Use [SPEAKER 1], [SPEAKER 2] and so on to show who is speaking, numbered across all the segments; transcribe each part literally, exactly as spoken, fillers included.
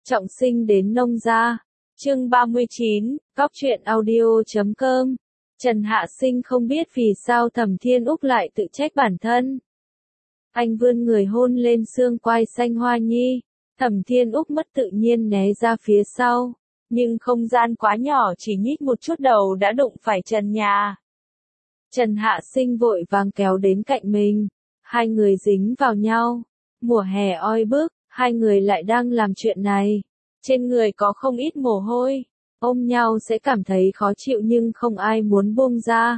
[SPEAKER 1] Trọng sinh đến nông gia. Chương ba mươi chín, Cóc truyện audio chấm com. Trần Hạ Sinh không biết vì sao Thẩm Thiên Úc lại tự trách bản thân. Anh vươn người hôn lên xương quai xanh Hoa Nhi. Thẩm Thiên Úc mất tự nhiên né ra phía sau. Nhưng không gian quá nhỏ, chỉ nhích một chút đầu đã đụng phải trần nhà. Trần Hạ Sinh vội vàng kéo đến cạnh mình. Hai người dính vào nhau. Mùa hè oi bức, hai người lại đang làm chuyện này. Trên người có không ít mồ hôi. Ôm nhau sẽ cảm thấy khó chịu nhưng không ai muốn buông ra.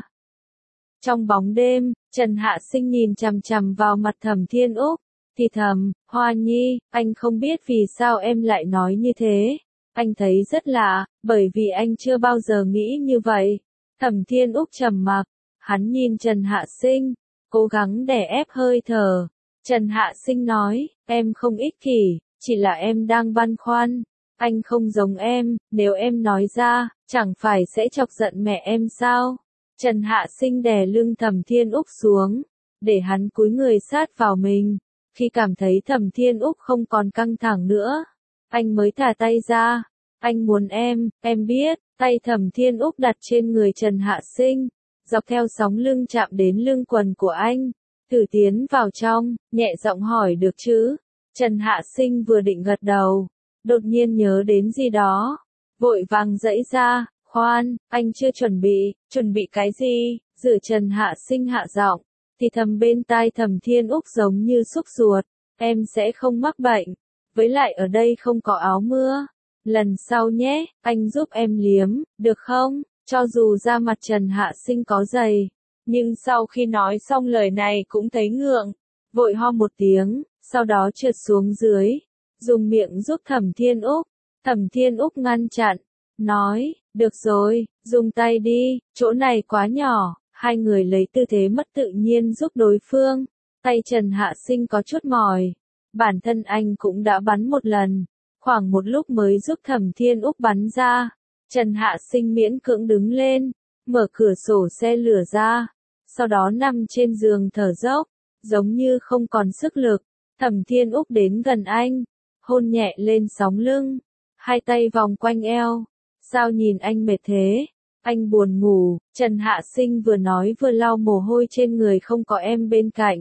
[SPEAKER 1] Trong bóng đêm, Trần Hạ Sinh nhìn chằm chằm vào mặt Thẩm Thiên Úc. Thì thầm, Hoa Nhi, anh không biết vì sao em lại nói như thế. Anh thấy rất lạ, bởi vì anh chưa bao giờ nghĩ như vậy. Thẩm Thiên Úc trầm mặc, hắn nhìn Trần Hạ Sinh, cố gắng đè ép hơi thở. Trần Hạ Sinh nói, em không ích kỷ, chỉ là em đang băn khoăn. Anh không giống em, nếu em nói ra, chẳng phải sẽ chọc giận mẹ em sao? Trần Hạ Sinh đè lưng Thẩm Thiên Úc xuống, để hắn cúi người sát vào mình. Khi cảm thấy Thẩm Thiên Úc không còn căng thẳng nữa, anh mới thả tay ra. Anh muốn em, em biết. Tay Thẩm Thiên Úc đặt trên người Trần Hạ Sinh, dọc theo sóng lưng chạm đến lưng quần của anh. Thử tiến vào trong, nhẹ giọng hỏi được chứ? Trần Hạ Sinh vừa định gật đầu, đột nhiên nhớ đến gì đó, vội vàng giãy ra. Khoan, anh chưa chuẩn bị. Chuẩn bị cái gì? Dựa Trần Hạ Sinh hạ giọng, thì thầm bên tai Thẩm Thiên Úc giống như xúc ruột. Em sẽ không mắc bệnh. Với lại ở đây không có áo mưa. Lần sau nhé, anh giúp em liếm, được không? Cho dù da mặt Trần Hạ Sinh có dày, nhưng sau khi nói xong lời này cũng thấy ngượng, vội ho một tiếng, sau đó trượt xuống dưới, dùng miệng giúp Thẩm Thiên Úc. Thẩm Thiên Úc ngăn chặn, nói, được rồi, dùng tay đi, chỗ này quá nhỏ. Hai người lấy tư thế mất tự nhiên giúp đối phương. Tay Trần Hạ Sinh có chút mỏi, bản thân anh cũng đã bắn một lần, khoảng một lúc mới giúp Thẩm Thiên Úc bắn ra. Trần Hạ Sinh miễn cưỡng đứng lên, mở cửa sổ xe lửa ra, sau đó nằm trên giường thở dốc, giống như không còn sức lực. Thẩm Thiên Úc đến gần anh, hôn nhẹ lên sóng lưng, hai tay vòng quanh eo. Sao nhìn anh mệt thế? Anh buồn ngủ. Trần Hạ Sinh vừa nói vừa lau mồ hôi trên người. Không có em bên cạnh,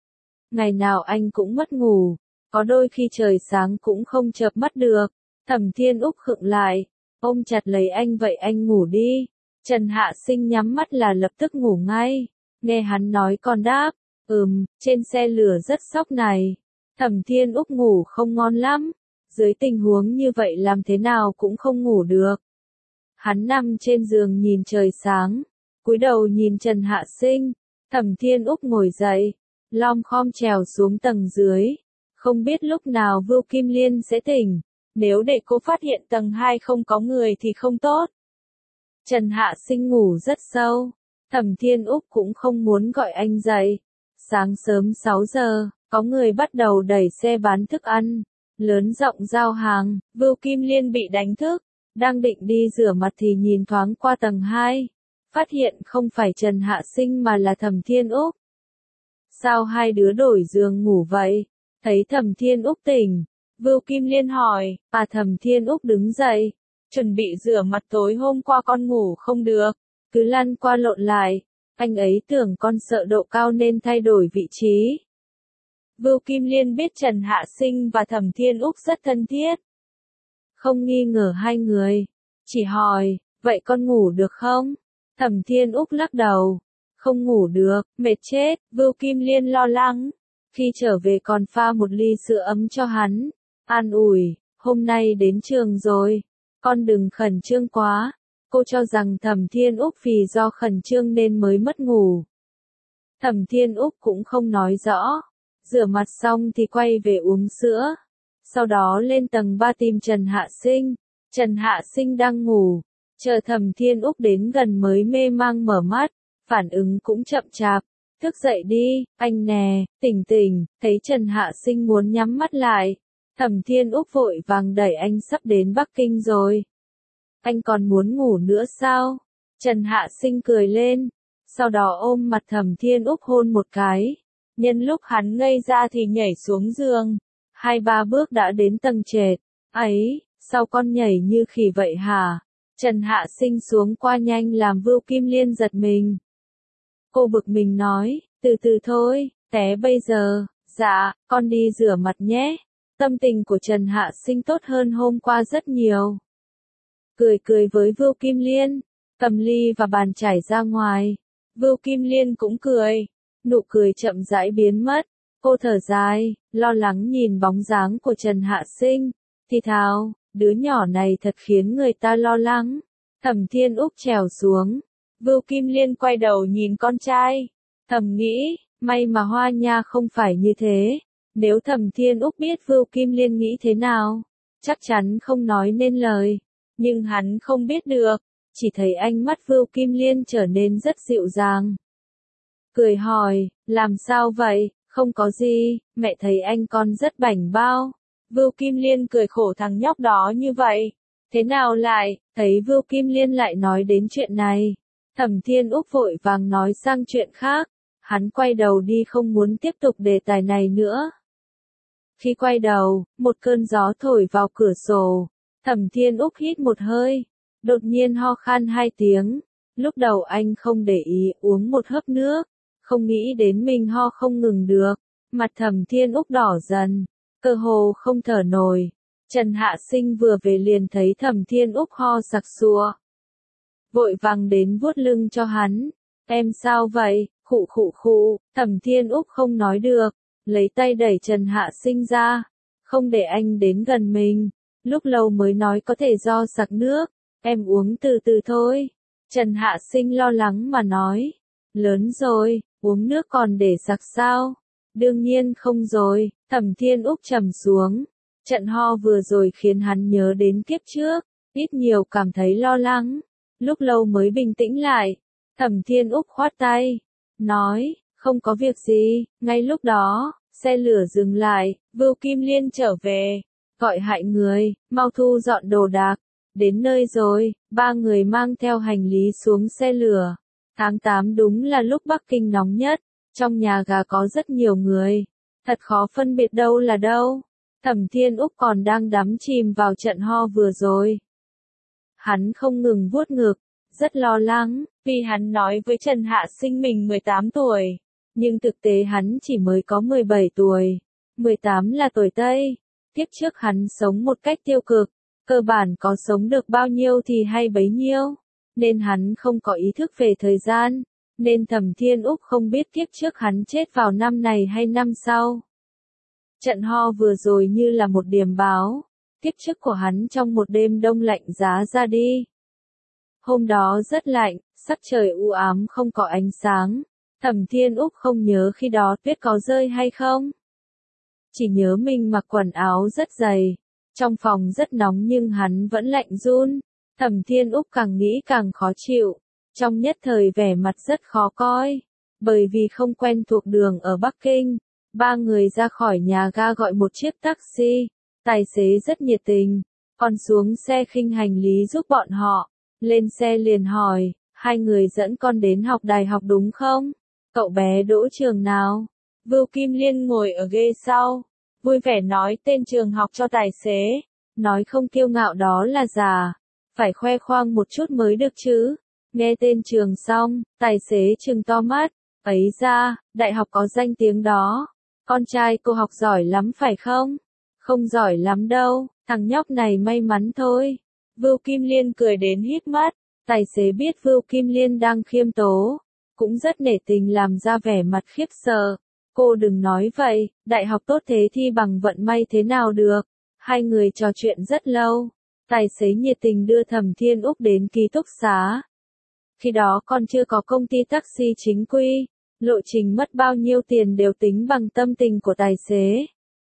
[SPEAKER 1] ngày nào anh cũng mất ngủ, có đôi khi trời sáng cũng không chợp mắt được. Thẩm Thiên Úc khựng lại, ôm chặt lấy anh. Vậy anh ngủ đi. Trần Hạ Sinh nhắm mắt là lập tức ngủ ngay. Nghe hắn nói còn đáp, ừm, trên xe lửa rất sốc này. Thẩm Thiên Úc ngủ không ngon lắm. Dưới tình huống như vậy làm thế nào cũng không ngủ được. Hắn nằm trên giường nhìn trời sáng, cúi đầu nhìn Trần Hạ Sinh. Thẩm Thiên Úc ngồi dậy, lom khom trèo xuống tầng dưới. Không biết lúc nào Vưu Kim Liên sẽ tỉnh. Nếu để cô phát hiện tầng hai không có người thì không tốt. Trần Hạ Sinh ngủ rất sâu. Thẩm Thiên Úc cũng không muốn gọi anh dậy. Sáng sớm sáu giờ, có người bắt đầu đẩy xe bán thức ăn, lớn giọng giao hàng. Vưu Kim Liên bị đánh thức, đang định đi rửa mặt thì nhìn thoáng qua tầng hai, phát hiện không phải Trần Hạ Sinh mà là Thẩm Thiên Úc. Sao hai đứa đổi giường ngủ vậy? Thấy Thẩm Thiên Úc tỉnh, Vưu Kim Liên hỏi. À, Thẩm Thiên Úc đứng dậy, chuẩn bị rửa mặt. Tối hôm qua con ngủ không được, cứ lăn qua lộn lại. Anh ấy tưởng con sợ độ cao nên thay đổi vị trí. Vưu Kim Liên biết Trần Hạ Sinh và Thẩm Thiên Úc rất thân thiết, không nghi ngờ hai người, chỉ hỏi, vậy con ngủ được không? Thẩm Thiên Úc lắc đầu, không ngủ được, mệt chết. Vưu Kim Liên lo lắng, khi trở về còn pha một ly sữa ấm cho hắn, an ủi, hôm nay đến trường rồi, con đừng khẩn trương quá. Cô cho rằng Thẩm Thiên Úc vì do khẩn trương nên mới mất ngủ. Thẩm Thiên Úc cũng không nói rõ. Rửa mặt xong thì quay về uống sữa. Sau đó lên tầng ba tìm Trần Hạ Sinh. Trần Hạ Sinh đang ngủ, chờ Thẩm Thiên Úc đến gần mới mê mang mở mắt, phản ứng cũng chậm chạp. Thức dậy đi, anh nè, tỉnh tỉnh. Thấy Trần Hạ Sinh muốn nhắm mắt lại, Thẩm Thiên Úc vội vàng đẩy anh. Sắp đến Bắc Kinh rồi, anh còn muốn ngủ nữa sao? Trần Hạ Sinh cười lên, sau đó ôm mặt Thẩm Thiên Úc hôn một cái. Nhân lúc hắn ngây ra thì nhảy xuống giường, hai ba bước đã đến tầng trệt. Ấy, sao con nhảy như khỉ vậy hả? Trần Hạ Sinh xuống qua nhanh làm Vưu Kim Liên giật mình. Cô bực mình nói, từ từ thôi, té bây giờ, dạ, con đi rửa mặt nhé. Tâm tình của Trần Hạ Sinh tốt hơn hôm qua rất nhiều. Cười cười với Vưu Kim Liên, cầm ly và bàn chải ra ngoài. Vưu Kim Liên cũng cười, nụ cười chậm rãi biến mất. Cô thở dài, lo lắng nhìn bóng dáng của Trần Hạ Sinh, thì thào, đứa nhỏ này thật khiến người ta lo lắng. Thẩm Thiên Úc trèo xuống, Vưu Kim Liên quay đầu nhìn con trai, thầm nghĩ, may mà Hoa Nha không phải như thế. Nếu Thẩm Thiên Úc biết Vưu Kim Liên nghĩ thế nào, chắc chắn không nói nên lời. Nhưng hắn không biết được, chỉ thấy ánh mắt Vưu Kim Liên trở nên rất dịu dàng. Cười hỏi, làm sao vậy? Không có gì, mẹ thấy anh con rất bảnh bao. Vưu Kim Liên cười khổ, thằng nhóc đó như vậy. Thế nào lại, thấy Vưu Kim Liên lại nói đến chuyện này. Thẩm Thiên Úc vội vàng nói sang chuyện khác. Hắn quay đầu đi không muốn tiếp tục đề tài này nữa. Khi quay đầu, một cơn gió thổi vào cửa sổ. Thẩm Thiên Úc hít một hơi, đột nhiên ho khan hai tiếng. Lúc đầu anh không để ý, uống một hớp nước, không nghĩ đến mình ho không ngừng được. Mặt Thẩm Thiên Úc đỏ dần, cơ hồ không thở nổi. Trần Hạ Sinh vừa về liền thấy Thẩm Thiên Úc ho sặc sụa, vội vàng đến vuốt lưng cho hắn. Em sao vậy? Khụ khụ khụ. Thẩm Thiên Úc không nói được, lấy tay đẩy Trần Hạ Sinh ra, không để anh đến gần mình. Lúc lâu mới nói có thể do sặc nước, em uống từ từ thôi. Trần Hạ Sinh lo lắng mà nói, lớn rồi, uống nước còn để sặc sao? Đương nhiên không rồi. Thẩm Thiên Úc trầm xuống, trận ho vừa rồi khiến hắn nhớ đến kiếp trước, ít nhiều cảm thấy lo lắng. Lúc lâu mới bình tĩnh lại, Thẩm Thiên Úc khoát tay, nói, không có việc gì. Ngay lúc đó, xe lửa dừng lại, Vưu Kim Liên trở về, gọi hại người, mau thu dọn đồ đạc. Đến nơi rồi, ba người mang theo hành lý xuống xe lửa. Tháng tám đúng là lúc Bắc Kinh nóng nhất, trong nhà gà có rất nhiều người, thật khó phân biệt đâu là đâu. Thẩm Thiên Úc còn đang đắm chìm vào trận ho vừa rồi. Hắn không ngừng vuốt ngực, rất lo lắng, vì hắn nói với Trần Hạ Sinh mình mười tám tuổi, nhưng thực tế hắn chỉ mới có mười bảy tuổi. mười tám là tuổi Tây. Kiếp trước hắn sống một cách tiêu cực, cơ bản có sống được bao nhiêu thì hay bấy nhiêu, nên hắn không có ý thức về thời gian, nên Thẩm Thiên Úc không biết kiếp trước hắn chết vào năm này hay năm sau. Trận ho vừa rồi như là một điềm báo, kiếp trước của hắn trong một đêm đông lạnh giá ra đi. Hôm đó rất lạnh, sắc trời u ám không có ánh sáng. Thẩm Thiên Úc không nhớ khi đó tuyết có rơi hay không. Chỉ nhớ mình mặc quần áo rất dày. Trong phòng rất nóng nhưng hắn vẫn lạnh run. Thẩm Thiên Úc càng nghĩ càng khó chịu. Trong nhất thời vẻ mặt rất khó coi. Bởi vì không quen thuộc đường ở Bắc Kinh, ba người ra khỏi nhà ga gọi một chiếc taxi. Tài xế rất nhiệt tình, còn xuống xe khinh hành lý giúp bọn họ. Lên xe liền hỏi, hai người dẫn con đến học đại học đúng không? Cậu bé đỗ trường nào? Vưu Kim Liên ngồi ở ghế sau, vui vẻ nói tên trường học cho tài xế, nói không kiêu ngạo đó là giả, phải khoe khoang một chút mới được chứ. Nghe tên trường xong, tài xế trừng to mắt, ấy ra, đại học có danh tiếng đó, con trai cô học giỏi lắm phải không? Không giỏi lắm đâu, thằng nhóc này may mắn thôi. Vưu Kim Liên cười đến híp mắt, tài xế biết Vưu Kim Liên đang khiêm tố, cũng rất nể tình làm ra vẻ mặt khiếp sợ. Cô đừng nói vậy, đại học tốt thế thi bằng vận may thế nào được. Hai người trò chuyện rất lâu, tài xế nhiệt tình đưa Thẩm Thiên Úc đến ký túc xá. Khi đó còn chưa có công ty taxi chính quy, lộ trình mất bao nhiêu tiền đều tính bằng tâm tình của tài xế.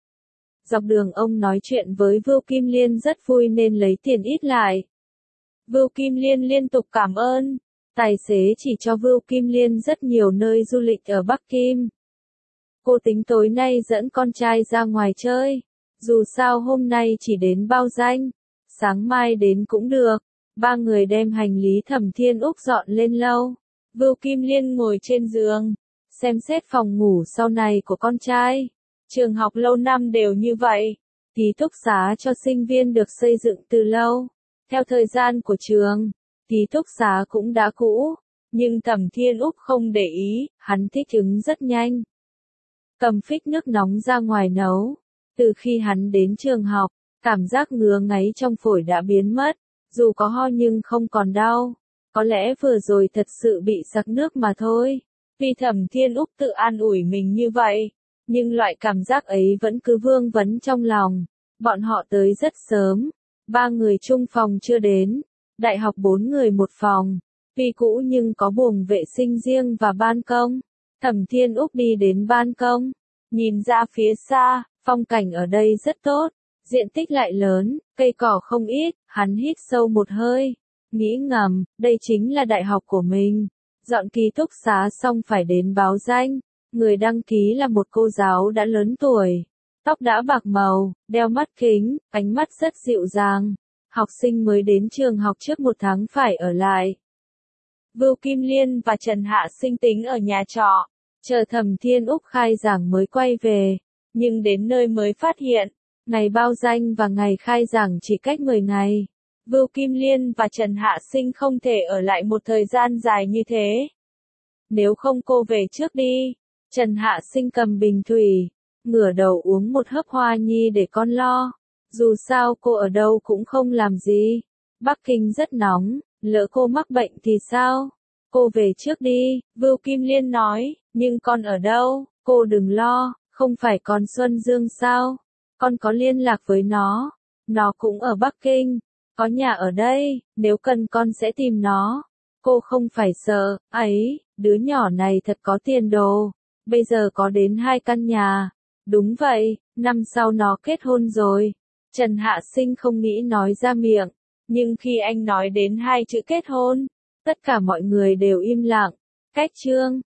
[SPEAKER 1] Dọc đường ông nói chuyện với Vưu Kim Liên rất vui nên lấy tiền ít lại. Vưu Kim Liên liên tục cảm ơn. Tài xế chỉ cho Vưu Kim Liên rất nhiều nơi du lịch ở Bắc Kim. Cô tính tối nay dẫn con trai ra ngoài chơi. Dù sao hôm nay chỉ đến bao danh, sáng mai đến cũng được. Ba người đem hành lý Thẩm Thiên Úc dọn lên lâu. Vưu Kim Liên ngồi trên giường, xem xét phòng ngủ sau này của con trai. Trường học lâu năm đều như vậy, ký túc xá cho sinh viên được xây dựng từ lâu. Theo thời gian của trường, ký túc xá cũng đã cũ, nhưng Thẩm Thiên Úc không để ý, hắn thích ứng rất nhanh. Cầm phích nước nóng ra ngoài nấu. Từ khi hắn đến trường học, cảm giác ngứa ngáy trong phổi đã biến mất, dù có ho nhưng không còn đau. Có lẽ vừa rồi thật sự bị sặc nước mà thôi. Vì Thẩm Thiên Úc tự an ủi mình như vậy, nhưng loại cảm giác ấy vẫn cứ vương vấn trong lòng. Bọn họ tới rất sớm, ba người chung phòng chưa đến, đại học bốn người một phòng. Tuy cũ nhưng có buồng vệ sinh riêng và ban công. Thẩm Thiên Úc đi đến ban công, nhìn ra phía xa, phong cảnh ở đây rất tốt, diện tích lại lớn, cây cỏ không ít, hắn hít sâu một hơi, nghĩ ngầm, đây chính là đại học của mình. Dọn ký túc xá xong phải đến báo danh, người đăng ký là một cô giáo đã lớn tuổi, tóc đã bạc màu, đeo mắt kính, ánh mắt rất dịu dàng. Học sinh mới đến trường học trước một tháng phải ở lại. Vưu Kim Liên và Trần Hạ Sinh tính ở nhà trọ, chờ Thẩm Thiên Úc khai giảng mới quay về, nhưng đến nơi mới phát hiện, ngày báo danh và ngày khai giảng chỉ cách mười ngày. Vưu Kim Liên và Trần Hạ Sinh không thể ở lại một thời gian dài như thế. Nếu không cô về trước đi. Trần Hạ Sinh cầm bình thủy, ngửa đầu uống một hớp hoa nhi để con lo. Dù sao cô ở đâu cũng không làm gì. Bắc Kinh rất nóng, lỡ cô mắc bệnh thì sao? Cô về trước đi, Vưu Kim Liên nói, nhưng con ở đâu? Cô đừng lo, không phải con Xuân Dương sao? Con có liên lạc với nó. Nó cũng ở Bắc Kinh, có nhà ở đây, nếu cần con sẽ tìm nó. Cô không phải sợ, ấy, đứa nhỏ này thật có tiền đồ. Bây giờ có đến hai căn nhà. Đúng vậy, năm sau nó kết hôn rồi. Trần Hạ Sinh không nghĩ nói ra miệng, nhưng khi anh nói đến hai chữ kết hôn, tất cả mọi người đều im lặng. Cách chương